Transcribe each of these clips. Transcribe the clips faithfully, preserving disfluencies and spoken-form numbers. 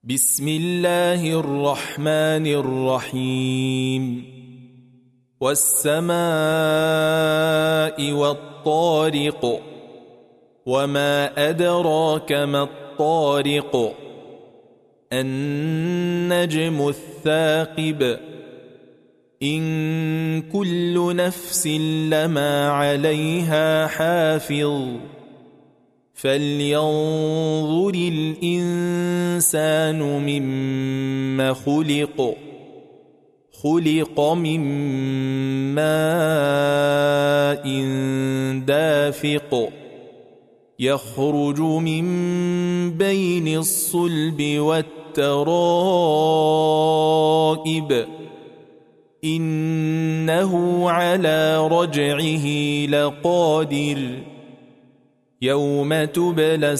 بسم الله الرحمن الرحيم والسماء والطارق وما أدراك ما الطارق النجم الثاقب إن كل نفس لما عليها حافظ فلينظر الإنسان مما خلق خلق من ماء دافق يخرج من بين الصلب والترائب إنه على رجعه لقادر يوم تبلى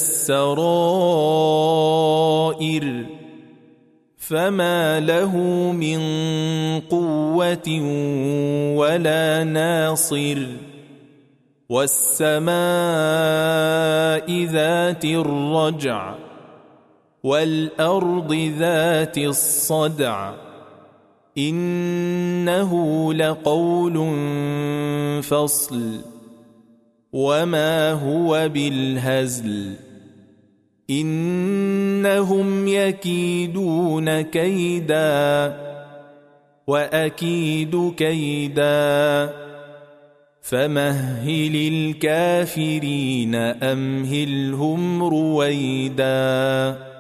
السرائر فما له من قوة ولا ناصر والسماء ذات الرجع والأرض ذات الصدع إنه لقول فصل وما هو بالهزل إنهم يكيدون كيدا وأكيد كيدا فمهل الكافرين أمهلهم رويدا.